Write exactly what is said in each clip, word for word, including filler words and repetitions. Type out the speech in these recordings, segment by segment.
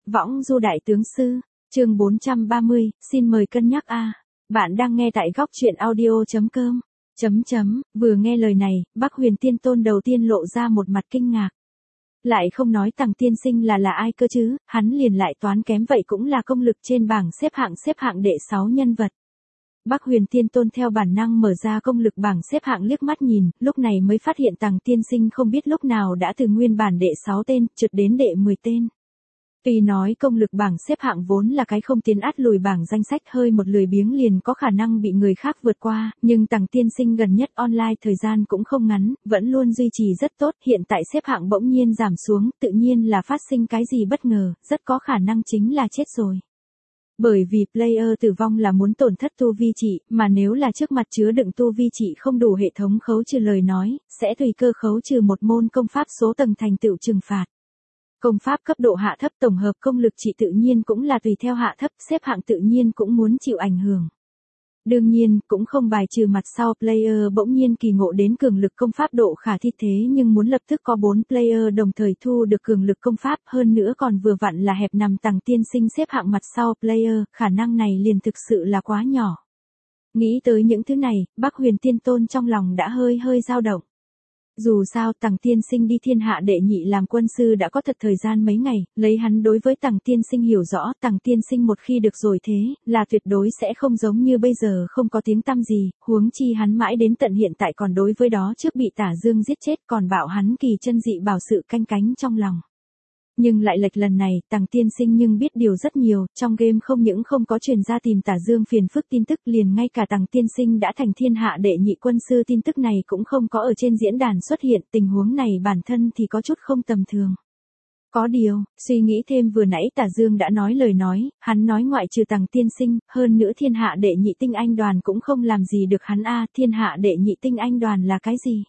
Võng du đại tướng sư, chương bốn trăm ba mươi, xin mời cân nhắc a. Bạn đang nghe tại góc truyện audio chấm com. Chấm chấm, vừa nghe lời này, Bắc Huyền Tiên Tôn đầu tiên lộ ra một mặt kinh ngạc. Lại không nói Tằng tiên sinh là là ai cơ chứ, hắn liền lại toán kém vậy cũng là công lực trên bảng xếp hạng xếp hạng đệ sáu nhân vật. Bắc Huyền Tiên Tôn theo bản năng mở ra công lực bảng xếp hạng liếc mắt nhìn, lúc này mới phát hiện Tằng tiên sinh không biết lúc nào đã từ nguyên bản đệ sáu tên, trượt đến đệ mười tên. Tuy nói công lực bảng xếp hạng vốn là cái không tiến át lùi bảng danh sách hơi một lười biếng liền có khả năng bị người khác vượt qua, nhưng Tằng tiên sinh gần nhất online thời gian cũng không ngắn, vẫn luôn duy trì rất tốt, hiện tại xếp hạng bỗng nhiên giảm xuống, tự nhiên là phát sinh cái gì bất ngờ, rất có khả năng chính là chết rồi. Bởi vì player tử vong là muốn tổn thất tu vi trị, mà nếu là trước mặt chứa đựng tu vi trị không đủ hệ thống khấu trừ lời nói, sẽ tùy cơ khấu trừ một môn công pháp số tầng thành tựu trừng phạt. Công pháp cấp độ hạ thấp tổng hợp công lực trị tự nhiên cũng là tùy theo hạ thấp, xếp hạng tự nhiên cũng muốn chịu ảnh hưởng. Đương nhiên, cũng không bài trừ mặt sau player bỗng nhiên kỳ ngộ đến cường lực công pháp độ khả thi thế nhưng muốn lập tức có bốn player đồng thời thu được cường lực công pháp hơn nữa còn vừa vặn là hẹp nằm Tằng tiên sinh xếp hạng mặt sau player, khả năng này liền thực sự là quá nhỏ. Nghĩ tới những thứ này, Bắc Huyền Tiên Tôn trong lòng đã hơi hơi dao động. Dù sao Tằng tiên sinh đi thiên hạ đệ nhị làm quân sư đã có thật thời gian mấy ngày, lấy hắn đối với Tằng tiên sinh hiểu rõ, Tằng tiên sinh một khi được rồi thế, là tuyệt đối sẽ không giống như bây giờ không có tiếng tăm gì, huống chi hắn mãi đến tận hiện tại còn đối với đó trước bị Tả Dương giết chết còn bảo hắn kỳ chân dị bảo sự canh cánh trong lòng. Nhưng lại lệch lần này, Tằng tiên sinh nhưng biết điều rất nhiều, trong game không những không có truyền ra tìm Tả Dương phiền phức tin tức liền ngay cả Tằng tiên sinh đã thành thiên hạ đệ nhị quân sư tin tức này cũng không có ở trên diễn đàn xuất hiện, tình huống này bản thân thì có chút không tầm thường. Có điều, suy nghĩ thêm vừa nãy Tả Dương đã nói lời nói, hắn nói ngoại trừ Tằng tiên sinh, hơn nữa thiên hạ đệ nhị tinh anh đoàn cũng không làm gì được hắn a, thiên hạ đệ nhị tinh anh đoàn là cái gì?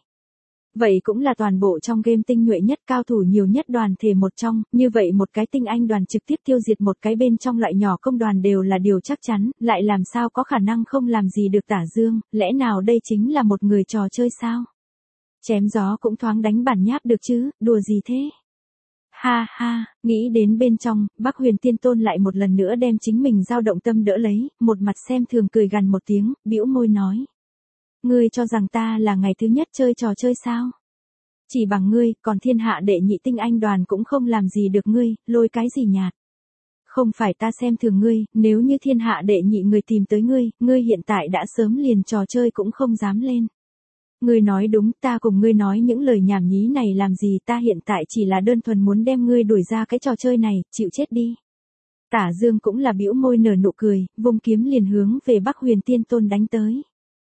Vậy cũng là toàn bộ trong game tinh nhuệ nhất cao thủ nhiều nhất đoàn thể một trong, như vậy một cái tinh anh đoàn trực tiếp tiêu diệt một cái bên trong loại nhỏ công đoàn đều là điều chắc chắn, lại làm sao có khả năng không làm gì được Tả Dương, lẽ nào đây chính là một người trò chơi sao? Chém gió cũng thoáng đánh bản nháp được chứ, đùa gì thế? Ha ha, nghĩ đến bên trong, Bắc Huyền Tiên Tôn lại một lần nữa đem chính mình dao động tâm đỡ lấy, một mặt xem thường cười gằn một tiếng, bĩu môi nói. Ngươi cho rằng ta là ngày thứ nhất chơi trò chơi sao? Chỉ bằng ngươi, còn thiên hạ đệ nhị tinh anh đoàn cũng không làm gì được ngươi, lôi cái gì nhạt. Không phải ta xem thường ngươi, nếu như thiên hạ đệ nhị người tìm tới ngươi, ngươi hiện tại đã sớm liền trò chơi cũng không dám lên. Ngươi nói đúng, ta cùng ngươi nói những lời nhảm nhí này làm gì, ta hiện tại chỉ là đơn thuần muốn đem ngươi đuổi ra cái trò chơi này, chịu chết đi. Tả Dương cũng là bĩu môi nở nụ cười, vung kiếm liền hướng về Bắc Huyền Tiên Tôn đánh tới.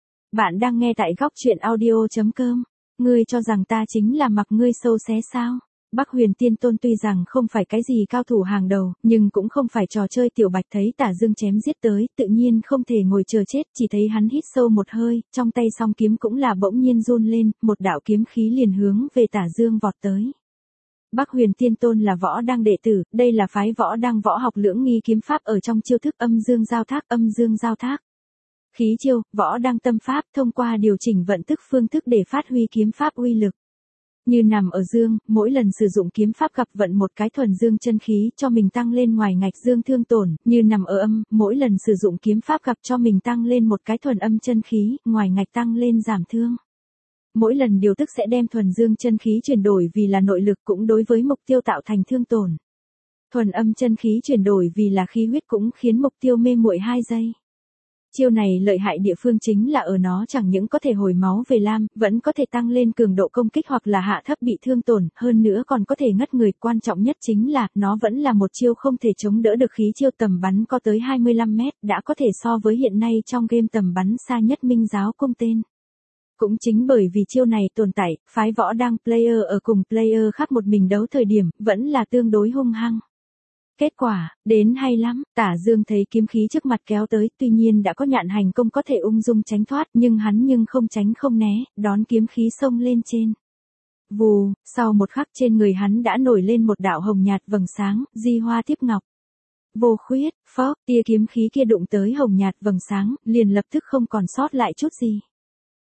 Bạn đang nghe tại góc truyện audio chấm com. Ngươi cho rằng ta chính là mặc ngươi sâu xé sao? Bắc Huyền Tiên Tôn tuy rằng không phải cái gì cao thủ hàng đầu, nhưng cũng không phải trò chơi tiểu bạch thấy Tả Dương chém giết tới, tự nhiên không thể ngồi chờ chết, chỉ thấy hắn hít sâu một hơi, trong tay song kiếm cũng là bỗng nhiên run lên, một đạo kiếm khí liền hướng về Tả Dương vọt tới. Bắc Huyền Tiên Tôn là võ đăng đệ tử, đây là phái võ đăng võ học lưỡng nghi kiếm pháp ở trong chiêu thức âm dương giao thác, âm dương giao thác. Khí chiêu, võ đăng tâm pháp thông qua điều chỉnh vận tức phương thức để phát huy kiếm pháp uy lực. Như nằm ở dương, mỗi lần sử dụng kiếm pháp gặp vận một cái thuần dương chân khí cho mình tăng lên ngoài ngạch dương thương tổn, như nằm ở âm, mỗi lần sử dụng kiếm pháp gặp cho mình tăng lên một cái thuần âm chân khí, ngoài ngạch tăng lên giảm thương. Mỗi lần điều tức sẽ đem thuần dương chân khí chuyển đổi vì là nội lực cũng đối với mục tiêu tạo thành thương tổn. Thuần âm chân khí chuyển đổi vì là khí huyết cũng khiến mục tiêu mê muội hai giây. Chiêu này lợi hại địa phương chính là ở nó chẳng những có thể hồi máu về lam, vẫn có thể tăng lên cường độ công kích hoặc là hạ thấp bị thương tổn, hơn nữa còn có thể ngất người, quan trọng nhất chính là, nó vẫn là một chiêu không thể chống đỡ được khí chiêu tầm bắn có tới hai mươi lăm mét, đã có thể so với hiện nay trong game tầm bắn xa nhất Minh Giáo cung tên. Cũng chính bởi vì chiêu này tồn tại, phái võ đăng player ở cùng player khác một mình đấu thời điểm, vẫn là tương đối hung hăng. Kết quả, đến hay lắm, Tả Dương thấy kiếm khí trước mặt kéo tới, tuy nhiên đã có nhạn hành công có thể ung dung tránh thoát, nhưng hắn nhưng không tránh không né, đón kiếm khí xông lên trên. Vù, sau một khắc trên người hắn đã nổi lên một đạo hồng nhạt vầng sáng, di hoa tiếp ngọc. Vô khuyết, phó, tia kiếm khí kia đụng tới hồng nhạt vầng sáng, liền lập tức không còn sót lại chút gì.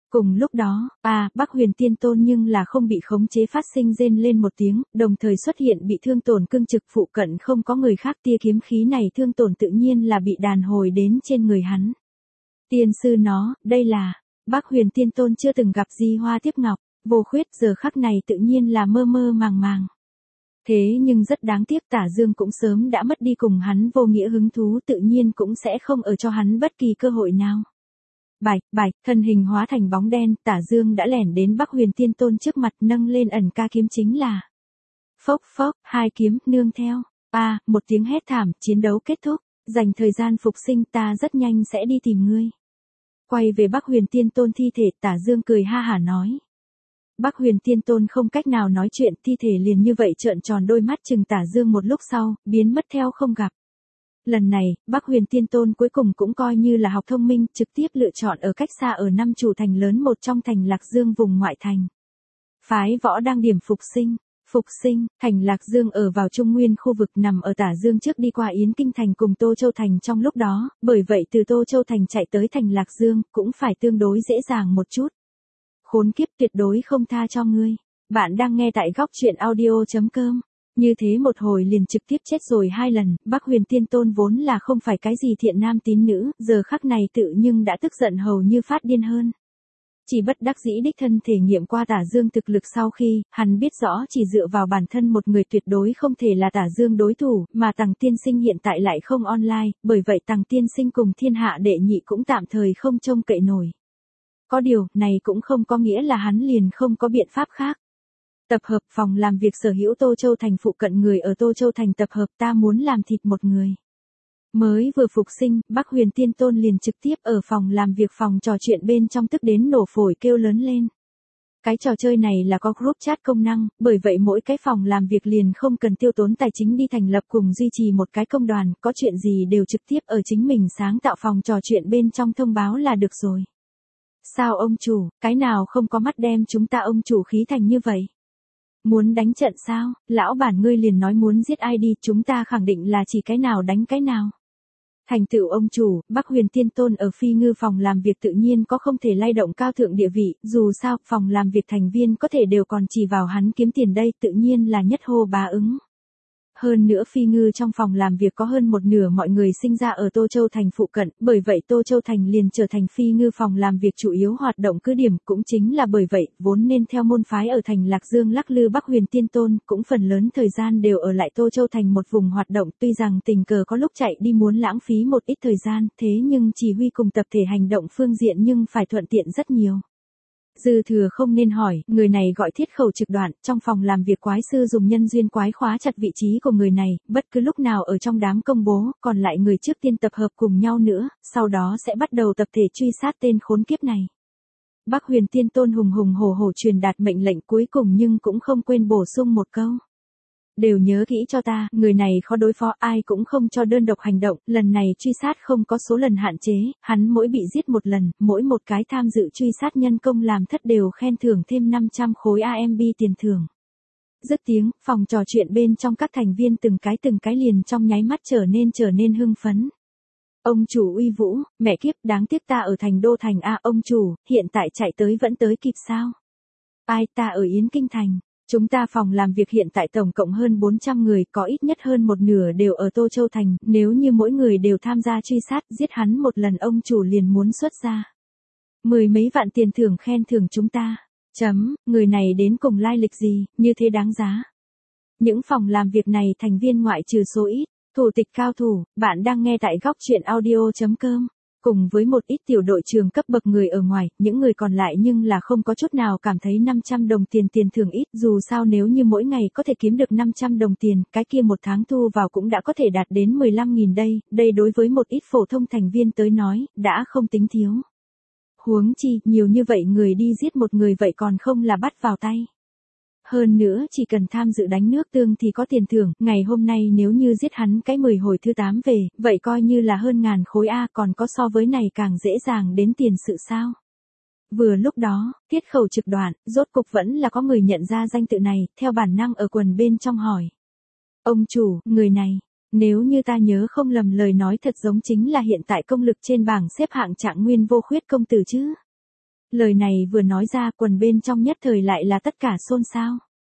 Cùng lúc đó, à, Bắc Huyền Tiên Tôn nhưng là không bị khống chế phát sinh rên lên một tiếng, đồng thời xuất hiện bị thương tổn cương trực phụ cận không có người khác, tia kiếm khí này thương tổn tự nhiên là bị đàn hồi đến trên người hắn. Tiên sư nó, đây là, Bắc Huyền Tiên Tôn chưa từng gặp Di Hoa Tiếp Ngọc, Vô Khuyết giờ khắc này tự nhiên là mơ mơ màng màng. Thế nhưng rất đáng tiếc Tả Dương cũng sớm đã mất đi cùng hắn vô nghĩa hứng thú, tự nhiên cũng sẽ không ở cho hắn bất kỳ cơ hội nào. Bạch, bạch, thân hình hóa thành bóng đen, Tả Dương đã lẻn đến Bắc Huyền Tiên Tôn trước mặt, nâng lên ẩn ca kiếm chính là. Phốc phốc, hai kiếm, nương theo. A, một tiếng hét thảm, chiến đấu kết thúc, dành thời gian phục sinh, ta rất nhanh sẽ đi tìm ngươi. Quay về Bắc Huyền Tiên Tôn thi thể, Tả Dương cười ha hả nói. Bắc Huyền Tiên Tôn không cách nào nói chuyện, thi thể liền như vậy trợn tròn đôi mắt chừng Tả Dương một lúc sau, biến mất theo không gặp. Lần này, Bắc Huyền Tiên Tôn cuối cùng cũng coi như là học thông minh, trực tiếp lựa chọn ở cách xa ở năm chủ thành lớn một trong thành Lạc Dương vùng ngoại thành. Phái võ đang điểm phục sinh. Phục sinh, thành Lạc Dương ở vào Trung Nguyên khu vực nằm ở Tả Dương trước đi qua Yến Kinh Thành cùng Tô Châu Thành trong lúc đó, bởi vậy từ Tô Châu Thành chạy tới thành Lạc Dương cũng phải tương đối dễ dàng một chút. Khốn kiếp, tuyệt đối không tha cho ngươi. Bạn đang nghe tại góc truyện audio chấm com. Như thế một hồi liền trực tiếp chết rồi hai lần, Bắc Huyền Tiên Tôn vốn là không phải cái gì thiện nam tín nữ, giờ khắc này tự nhưng đã tức giận hầu như phát điên hơn. Chỉ bất đắc dĩ đích thân thể nghiệm qua Tả Dương thực lực sau khi, hắn biết rõ chỉ dựa vào bản thân một người tuyệt đối không thể là Tả Dương đối thủ, mà Tằng Tiên Sinh hiện tại lại không online, bởi vậy Tằng Tiên Sinh cùng thiên hạ đệ nhị cũng tạm thời không trông cậy nổi. Có điều, này cũng không có nghĩa là hắn liền không có biện pháp khác. Tập hợp phòng làm việc sở hữu Tô Châu Thành phụ cận người ở Tô Châu Thành tập hợp, ta muốn làm thịt một người. Mới vừa phục sinh, Bắc Huyền Tiên Tôn liền trực tiếp ở phòng làm việc phòng trò chuyện bên trong tức đến nổ phổi kêu lớn lên. Cái trò chơi này là có group chat công năng, bởi vậy mỗi cái phòng làm việc liền không cần tiêu tốn tài chính đi thành lập cùng duy trì một cái công đoàn, có chuyện gì đều trực tiếp ở chính mình sáng tạo phòng trò chuyện bên trong thông báo là được rồi. Sao ông chủ, cái nào không có mắt đem chúng ta ông chủ khí thành như vậy? Muốn đánh trận sao, lão bản ngươi liền nói muốn giết ai đi, chúng ta khẳng định là chỉ cái nào đánh cái nào. Thành tựu ông chủ, Bắc Huyền Tiên Tôn ở Phi Ngư phòng làm việc tự nhiên có không thể lay động cao thượng địa vị, dù sao, phòng làm việc thành viên có thể đều còn chỉ vào hắn kiếm tiền đây, tự nhiên là nhất hô bá ứng. Hơn nữa Phi Ngư trong phòng làm việc có hơn một nửa mọi người sinh ra ở Tô Châu Thành phụ cận, bởi vậy Tô Châu Thành liền trở thành Phi Ngư phòng làm việc chủ yếu hoạt động cứ điểm, cũng chính là bởi vậy, vốn nên theo môn phái ở thành Lạc Dương lắc lư Bắc Huyền Tiên Tôn, cũng phần lớn thời gian đều ở lại Tô Châu Thành một vùng hoạt động, tuy rằng tình cờ có lúc chạy đi muốn lãng phí một ít thời gian, thế nhưng chỉ huy cùng tập thể hành động phương diện nhưng phải thuận tiện rất nhiều. Dư thừa không nên hỏi, người này gọi Thiết Khẩu Trực Đoạn, trong phòng làm việc quái sư dùng nhân duyên quái khóa chặt vị trí của người này, bất cứ lúc nào ở trong đám công bố, còn lại người trước tiên tập hợp cùng nhau nữa, sau đó sẽ bắt đầu tập thể truy sát tên khốn kiếp này. Bắc Huyền Tiên Tôn hùng hùng hổ hổ truyền đạt mệnh lệnh cuối cùng nhưng cũng không quên bổ sung một câu. Đều nhớ kỹ cho ta, người này khó đối phó, ai cũng không cho đơn độc hành động, lần này truy sát không có số lần hạn chế, hắn mỗi bị giết một lần, mỗi một cái tham dự truy sát nhân công làm thất đều khen thưởng thêm năm trăm khối a em bê tiền thưởng. Dứt tiếng, phòng trò chuyện bên trong các thành viên từng cái từng cái liền trong nháy mắt trở nên trở nên hưng phấn. Ông chủ uy vũ, mẹ kiếp, đáng tiếc ta ở thành đô thành a, ông chủ, hiện tại chạy tới vẫn tới kịp sao? Ai, ta ở Yến Kinh Thành. Chúng ta phòng làm việc hiện tại tổng cộng hơn bốn trăm người, có ít nhất hơn một nửa đều ở Tô Châu Thành, nếu như mỗi người đều tham gia truy sát, giết hắn một lần ông chủ liền muốn xuất ra. Mười mấy vạn tiền thưởng khen thưởng chúng ta. Chấm, người này đến cùng lai lịch gì, như thế đáng giá. Những phòng làm việc này thành viên ngoại trừ số ít, thủ tịch cao thủ, bạn đang nghe tại góc truyện audio chấm com. Cùng với một ít tiểu đội trưởng cấp bậc người ở ngoài, những người còn lại nhưng là không có chút nào cảm thấy năm trăm đồng tiền tiền thưởng ít, dù sao nếu như mỗi ngày có thể kiếm được năm trăm đồng tiền, cái kia một tháng thu vào cũng đã có thể đạt đến mười lăm nghìn đây, đây đối với một ít phổ thông thành viên tới nói, đã không tính thiếu. Huống chi, nhiều như vậy người đi giết một người vậy còn không là bắt vào tay. Hơn nữa chỉ cần tham dự đánh nước tương thì có tiền thưởng, ngày hôm nay nếu như giết hắn cái mười hồi thứ tám về, vậy coi như là hơn ngàn khối A, còn có so với này càng dễ dàng đến tiền sự sao. Vừa lúc đó, Thiết Khẩu Trực Đoạn, rốt cục vẫn là có người nhận ra danh tự này, theo bản năng ở quần bên trong hỏi. Ông chủ, người này, nếu như ta nhớ không lầm lời nói thật giống chính là hiện tại công lực trên bảng xếp hạng Trạng Nguyên Vô Khuyết công tử chứ. Lời này vừa nói ra quần bên trong nhất thời lại là tất cả xôn xao.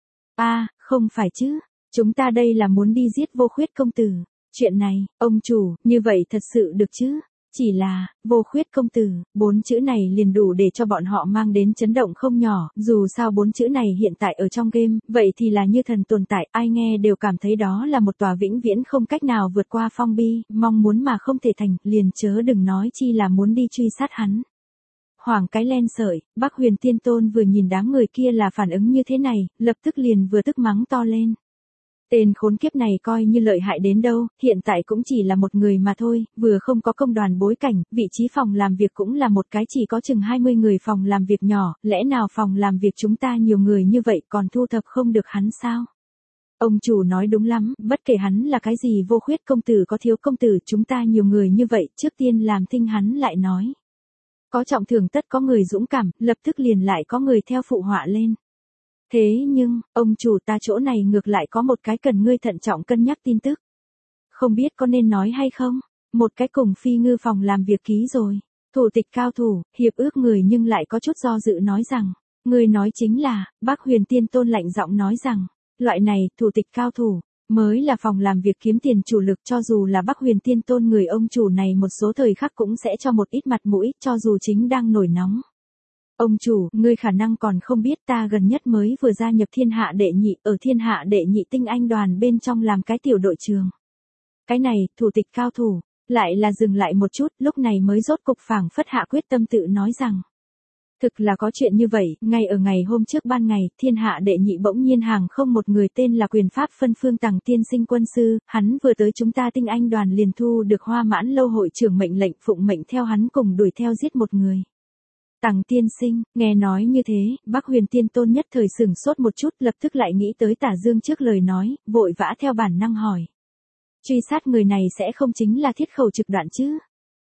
A, không phải chứ, chúng ta đây là muốn đi giết Vô Khuyết công tử. Chuyện này, ông chủ, như vậy thật sự được chứ? Chỉ là, Vô Khuyết công tử, bốn chữ này liền đủ để cho bọn họ mang đến chấn động không nhỏ, dù sao bốn chữ này hiện tại ở trong game, vậy thì là như thần tồn tại, ai nghe đều cảm thấy đó là một tòa vĩnh viễn không cách nào vượt qua phong bi, mong muốn mà không thể thành, liền chớ đừng nói chi là muốn đi truy sát hắn. Hoảng cái len sợi, Bắc Huyền Tiên Tôn vừa nhìn đám người kia là phản ứng như thế này, lập tức liền vừa tức mắng to lên. Tên khốn kiếp này coi như lợi hại đến đâu, hiện tại cũng chỉ là một người mà thôi, vừa không có công đoàn bối cảnh, vị trí phòng làm việc cũng là một cái chỉ có chừng hai mươi người phòng làm việc nhỏ, lẽ nào phòng làm việc chúng ta nhiều người như vậy còn thu thập không được hắn sao? Ông chủ nói đúng lắm, bất kể hắn là cái gì Vô Khuyết công tử có thiếu công tử, chúng ta nhiều người như vậy, trước tiên làm thinh hắn lại nói. Có trọng thưởng tất có người dũng cảm, lập tức liền lại có người theo phụ họa lên. Thế nhưng, ông chủ ta chỗ này ngược lại có một cái cần ngươi thận trọng cân nhắc tin tức. Không biết có nên nói hay không? Một cái cùng Phi Ngư phòng làm việc ký rồi. Thủ tịch cao thủ, hiệp ước người nhưng lại có chút do dự nói rằng. Người nói chính là, Bắc Huyền Tiên Tôn lạnh giọng nói rằng. Loại này, thủ tịch cao thủ, mới là phòng làm việc kiếm tiền chủ lực, cho dù là Bắc Huyền Tiên Tôn người ông chủ này một số thời khắc cũng sẽ cho một ít mặt mũi, cho dù chính đang nổi nóng. Ông chủ, ngươi khả năng còn không biết ta gần nhất mới vừa gia nhập thiên hạ đệ nhị, ở thiên hạ đệ nhị tinh anh đoàn bên trong làm cái tiểu đội trường. Cái này, thủ tịch cao thủ, lại là dừng lại một chút, lúc này mới rốt cục phảng phất hạ quyết tâm tự nói rằng. Thực là có chuyện như vậy, ngay ở ngày hôm trước ban ngày, thiên hạ đệ nhị bỗng nhiên hàng không một người tên là quyền pháp phân phương Tằng tiên sinh quân sư, hắn vừa tới chúng ta tinh anh đoàn liền thu được Hoa Mãn lâu hội trưởng mệnh lệnh phụng mệnh theo hắn cùng đuổi theo giết một người. Tằng tiên sinh, nghe nói như thế, Bắc Huyền Tiên Tôn nhất thời sửng sốt một chút, lập tức lại nghĩ tới Tả Dương trước lời nói, vội vã theo bản năng hỏi. Truy sát người này sẽ không chính là thiết khẩu trực đoạn chứ?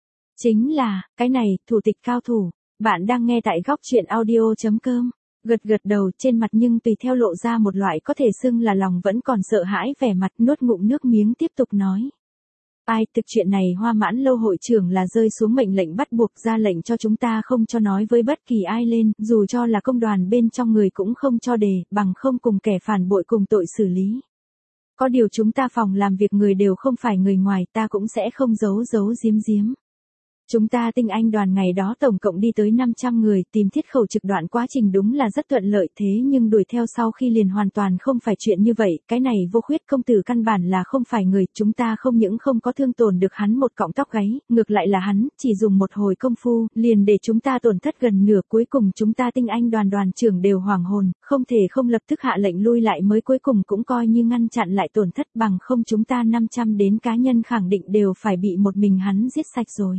Chính là, cái này, thủ tịch cao thủ, bạn đang nghe tại góc truyện audio chấm com. Gật gật đầu trên mặt nhưng tùy theo lộ ra một loại có thể xưng là lòng vẫn còn sợ hãi vẻ mặt, nuốt ngụm nước miếng tiếp tục nói. Ai, thực chuyện này Hoa Mãn lâu hội trưởng là rơi xuống mệnh lệnh bắt buộc ra lệnh cho chúng ta không cho nói với bất kỳ ai lên, dù cho là công đoàn bên trong người cũng không cho đề, bằng không cùng kẻ phản bội cùng tội xử lý. Có điều chúng ta phòng làm việc người đều không phải người ngoài, ta cũng sẽ không giấu giấu giếm giếm. Chúng ta tinh anh đoàn ngày đó tổng cộng đi tới năm trăm người, tìm thiết khẩu trực đoạn quá trình đúng là rất thuận lợi, thế nhưng đuổi theo sau khi liền hoàn toàn không phải chuyện như vậy, cái này Vô Khuyết công tử căn bản là không phải người, chúng ta không những không có thương tổn được hắn một cọng tóc gáy, ngược lại là hắn, chỉ dùng một hồi công phu, liền để chúng ta tổn thất gần nửa, cuối cùng chúng ta tinh anh đoàn đoàn trưởng đều hoảng hồn, không thể không lập tức hạ lệnh lui lại mới cuối cùng cũng coi như ngăn chặn lại tổn thất, bằng không chúng ta năm trăm đến cá nhân khẳng định đều phải bị một mình hắn giết sạch rồi.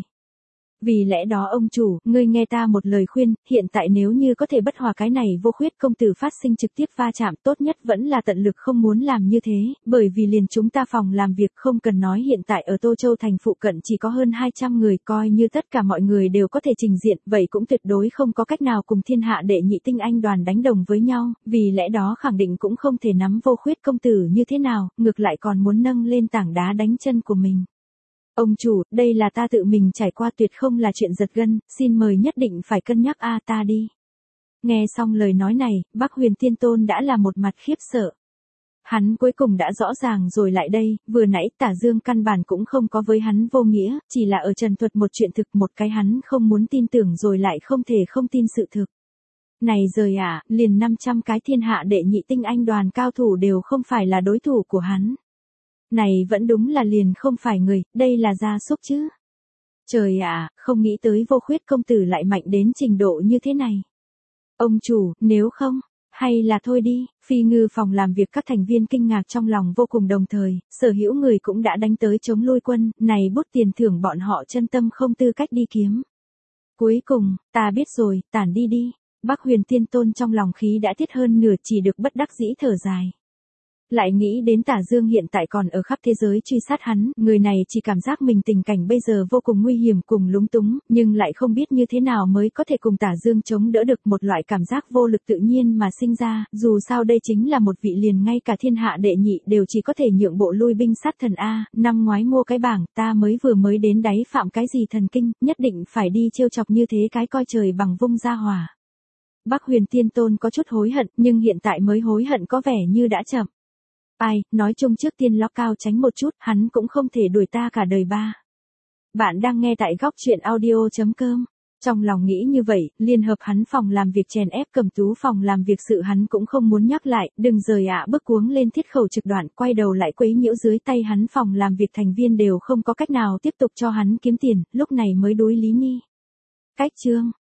Vì lẽ đó ông chủ, ngươi nghe ta một lời khuyên, hiện tại nếu như có thể bất hòa cái này Vô Khuyết công tử phát sinh trực tiếp va chạm, tốt nhất vẫn là tận lực không muốn làm như thế, bởi vì liền chúng ta phòng làm việc không cần nói hiện tại ở Tô Châu thành phụ cận chỉ có hơn hai trăm người, coi như tất cả mọi người đều có thể trình diện, vậy cũng tuyệt đối không có cách nào cùng thiên hạ đệ nhị tinh anh đoàn đánh đồng với nhau, vì lẽ đó khẳng định cũng không thể nắm Vô Khuyết công tử như thế nào, ngược lại còn muốn nâng lên tảng đá đánh chân của mình. Ông chủ, đây là ta tự mình trải qua, tuyệt không là chuyện giật gân, xin mời nhất định phải cân nhắc a ta đi. Nghe xong lời nói này, Bắc Huyền Tiên Tôn đã là một mặt khiếp sợ. Hắn cuối cùng đã rõ ràng rồi lại đây, vừa nãy Tả Dương căn bản cũng không có với hắn vô nghĩa, chỉ là ở trần thuật một chuyện thực, một cái hắn không muốn tin tưởng rồi lại không thể không tin sự thực. Này rời ạ, à, liền năm trăm cái thiên hạ đệ nhị tinh anh đoàn cao thủ đều không phải là đối thủ của hắn. Này vẫn đúng là liền không phải người, đây là gia súc chứ. Trời ạ, à, không nghĩ tới Vô Khuyết công tử lại mạnh đến trình độ như thế này. Ông chủ, nếu không, hay là thôi đi, Phi Ngư phòng làm việc các thành viên kinh ngạc trong lòng vô cùng, đồng thời, sở hữu người cũng đã đánh tới chống lôi quân, này bút tiền thưởng bọn họ chân tâm không tư cách đi kiếm. Cuối cùng, ta biết rồi, tản đi đi, Bắc Huyền Tiên Tôn trong lòng khí đã tiết hơn nửa, chỉ được bất đắc dĩ thở dài. Lại nghĩ đến Tả Dương hiện tại còn ở khắp thế giới truy sát hắn, người này chỉ cảm giác mình tình cảnh bây giờ vô cùng nguy hiểm cùng lúng túng, nhưng lại không biết như thế nào mới có thể cùng Tả Dương chống đỡ được, một loại cảm giác vô lực tự nhiên mà sinh ra, dù sao đây chính là một vị liền ngay cả thiên hạ đệ nhị đều chỉ có thể nhượng bộ lui binh sát thần A, năm ngoái mua cái bảng, ta mới vừa mới đến đáy phạm cái gì thần kinh, nhất định phải đi trêu chọc như thế cái coi trời bằng vung ra hỏa. Bắc Huyền Tiên Tôn có chút hối hận, nhưng hiện tại mới hối hận có vẻ như đã chậm. Ai, nói chung trước tiên ló cao tránh một chút, hắn cũng không thể đuổi ta cả đời ba. Bạn đang nghe tại góc truyện audio.com. Trong lòng nghĩ như vậy, liên hợp hắn phòng làm việc chèn ép Cẩm Tú phòng làm việc sự hắn cũng không muốn nhắc lại, đừng rời ạ bức cuống lên thiết khẩu trực đoạn, quay đầu lại quấy nhiễu dưới tay hắn phòng làm việc thành viên đều không có cách nào tiếp tục cho hắn kiếm tiền, lúc này mới đối lý nghi. Cách chương.